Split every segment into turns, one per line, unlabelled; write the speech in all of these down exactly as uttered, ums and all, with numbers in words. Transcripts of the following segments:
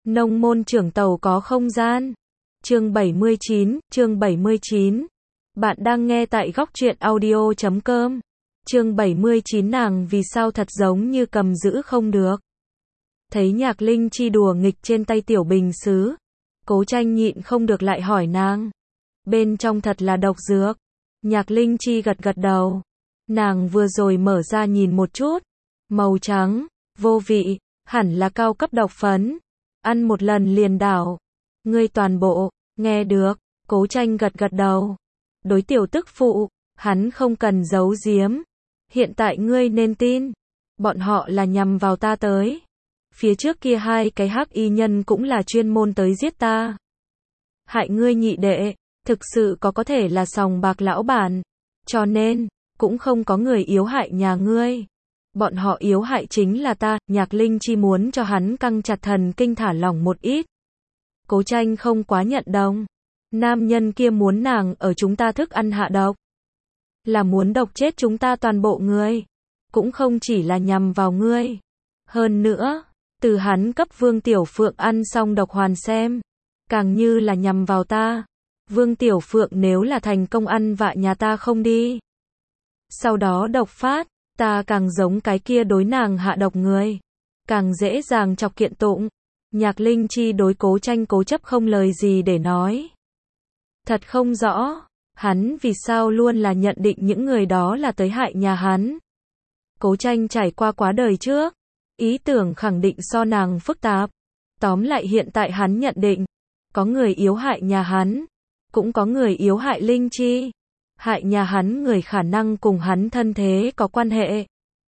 Nông môn trưởng tàu có không gian. Chương bảy mươi chín, chương bảy mươi chín. Bạn đang nghe tại góc truyện audio chấm com. Chương bảy mươi chín nàng vì sao thật giống như cầm giữ không được. Thấy Nhạc Linh Chi đùa nghịch trên tay tiểu bình sứ, Cố Tranh nhịn không được lại hỏi nàng. Bên trong thật là độc dược. Nhạc Linh Chi gật gật đầu. Nàng vừa rồi mở ra nhìn một chút. Màu trắng, vô vị, hẳn là cao cấp độc phấn. Ăn một lần liền đảo. Ngươi toàn bộ, nghe được, Cố Tranh gật gật đầu. Đối tiểu tức phụ, hắn không cần giấu giếm. Hiện tại ngươi nên tin. Bọn họ là nhằm vào ta tới. Phía trước kia hai cái hắc y nhân cũng là chuyên môn tới giết ta. Hại ngươi nhị đệ, thực sự có có thể là sòng bạc lão bản. Cho nên, cũng không có người yếu hại nhà ngươi. Bọn họ yếu hại chính là ta. Nhạc Linh Chi muốn cho hắn căng chặt thần kinh thả lỏng một ít. Cố Tranh không quá nhận đồng. Nam nhân kia muốn nàng ở chúng ta thức ăn hạ độc. Là muốn độc chết chúng ta toàn bộ người. Cũng không chỉ là nhằm vào ngươi. Hơn nữa, từ hắn cấp Vương Tiểu Phượng ăn xong độc hoàn xem. Càng như là nhằm vào ta. Vương Tiểu Phượng nếu là thành công ăn vạ nhà ta không đi. Sau đó độc phát, ta càng giống cái kia đối nàng hạ độc người. Càng dễ dàng chọc kiện tụng. Nhạc Linh Chi đối Cố Tranh cố chấp không lời gì để nói. Thật không rõ, hắn vì sao luôn là nhận định những người đó là tới hại nhà hắn. Cố Tranh trải qua quá đời trước, ý tưởng khẳng định so nàng phức tạp. Tóm lại hiện tại hắn nhận định, có người yếu hại nhà hắn, cũng có người yếu hại Linh Chi. Hại nhà hắn người khả năng cùng hắn thân thế có quan hệ.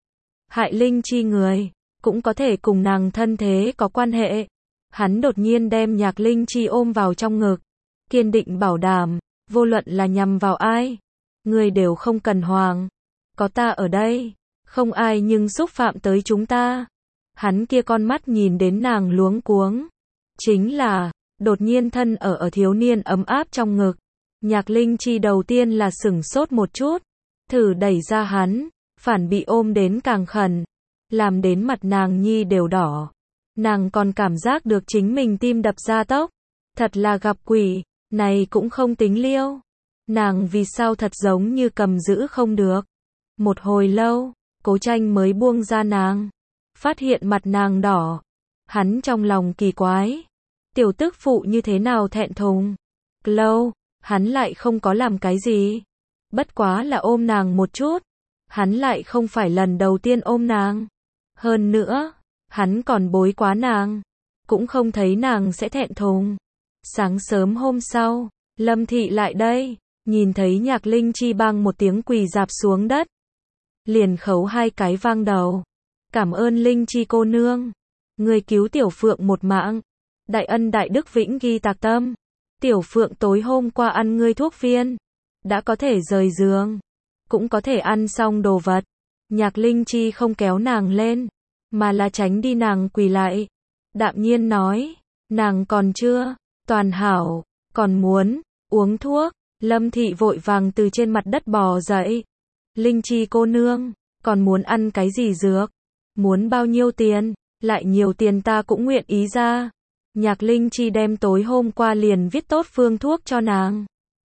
Hại Linh Chi người, cũng có thể cùng nàng thân thế có quan hệ. Hắn đột nhiên đem Nhạc Linh Chi ôm vào trong ngực. Kiên định bảo đảm, vô luận là nhằm vào ai, người đều không cần hoàng. Có ta ở đây, không ai nhưng xúc phạm tới chúng ta. Hắn kia con mắt nhìn đến nàng luống cuống. Chính là, đột nhiên thân ở ở thiếu niên ấm áp trong ngực. Nhạc Linh Chi đầu tiên là sửng sốt một chút. Thử đẩy ra hắn, phản bị ôm đến càng khẩn. Làm đến mặt nàng nhi đều đỏ. Nàng còn cảm giác được chính mình tim đập ra tốc. Thật là gặp quỷ, này cũng không tính liêu. Nàng vì sao thật giống như cầm giữ không được. Một hồi lâu, Cố Tranh mới buông ra nàng. Phát hiện mặt nàng đỏ. Hắn trong lòng kỳ quái. Tiểu tức phụ như thế nào thẹn thùng. Lâu, hắn lại không có làm cái gì. Bất quá là ôm nàng một chút. Hắn lại không phải lần đầu tiên ôm nàng. Hơn nữa, hắn còn bối quá nàng. Cũng không thấy nàng sẽ thẹn thùng. Sáng sớm hôm sau, Lâm Thị lại đây. Nhìn thấy Nhạc Linh Chi bang một tiếng quỳ dạp xuống đất. Liền khấu hai cái vang đầu. Cảm ơn Linh Chi cô nương. Người cứu Tiểu Phượng một mạng. Đại ân đại đức vĩnh ghi tạc tâm. Tiểu Phượng tối hôm qua ăn ngươi thuốc viên. Đã có thể rời giường. Cũng có thể ăn xong đồ vật. Nhạc Linh Chi không kéo nàng lên. Mà là tránh đi nàng quỳ lại. Đạm nhiên nói. Nàng còn chưa. Toàn hảo. Còn muốn. Uống thuốc. Lâm Thị vội vàng từ trên mặt đất bò dậy. Linh Chi cô nương. Còn muốn ăn cái gì dược? Muốn bao nhiêu tiền? Lại nhiều tiền ta cũng nguyện ý ra. Nhạc Linh Chi đem tối hôm qua liền viết tốt phương thuốc cho nàng.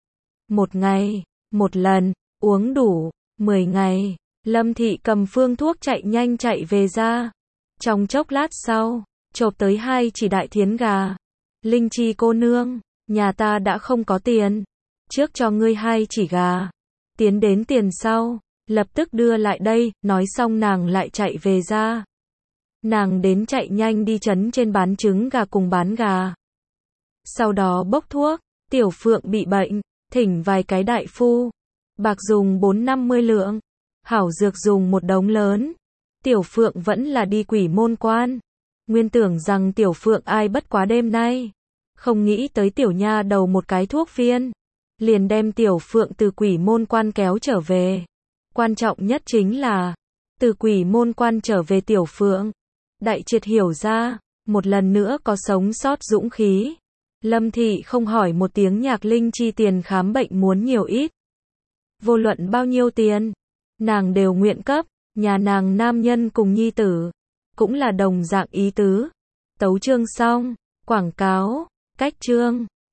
Một ngày, một lần, uống đủ, mười ngày. Lâm Thị cầm phương thuốc chạy nhanh chạy về ra. Trong chốc lát sau, chộp tới hai chỉ đại thiến gà. Linh Chi cô nương, nhà ta đã không có tiền. Trước cho ngươi hai chỉ gà. Tiến đến tiền sau, lập tức đưa lại đây. Nói xong nàng lại chạy về ra. Nàng đến chạy nhanh đi trấn trên bán trứng gà cùng bán gà. Sau đó bốc thuốc. Tiểu Phượng bị bệnh, thỉnh vài cái đại phu. Bạc dùng bốn năm mươi lượng. Hảo dược dùng một đống lớn. Tiểu Phượng vẫn là đi Quỷ Môn Quan. Nguyên tưởng rằng Tiểu Phượng ai bất quá đêm nay. Không nghĩ tới tiểu nha đầu một cái thuốc viên. Liền đem Tiểu Phượng từ Quỷ Môn Quan kéo trở về. Quan trọng nhất chính là, từ Quỷ Môn Quan trở về Tiểu Phượng. Đại triệt hiểu ra, một lần nữa có sống sót dũng khí. Lâm Thị không hỏi một tiếng Nhạc Linh Chi tiền khám bệnh muốn nhiều ít. Vô luận bao nhiêu tiền, nàng đều nguyện cấp. Nhà nàng nam nhân cùng nhi tử, cũng là đồng dạng ý tứ. Tấu chương xong, Quảng cáo, cách chương.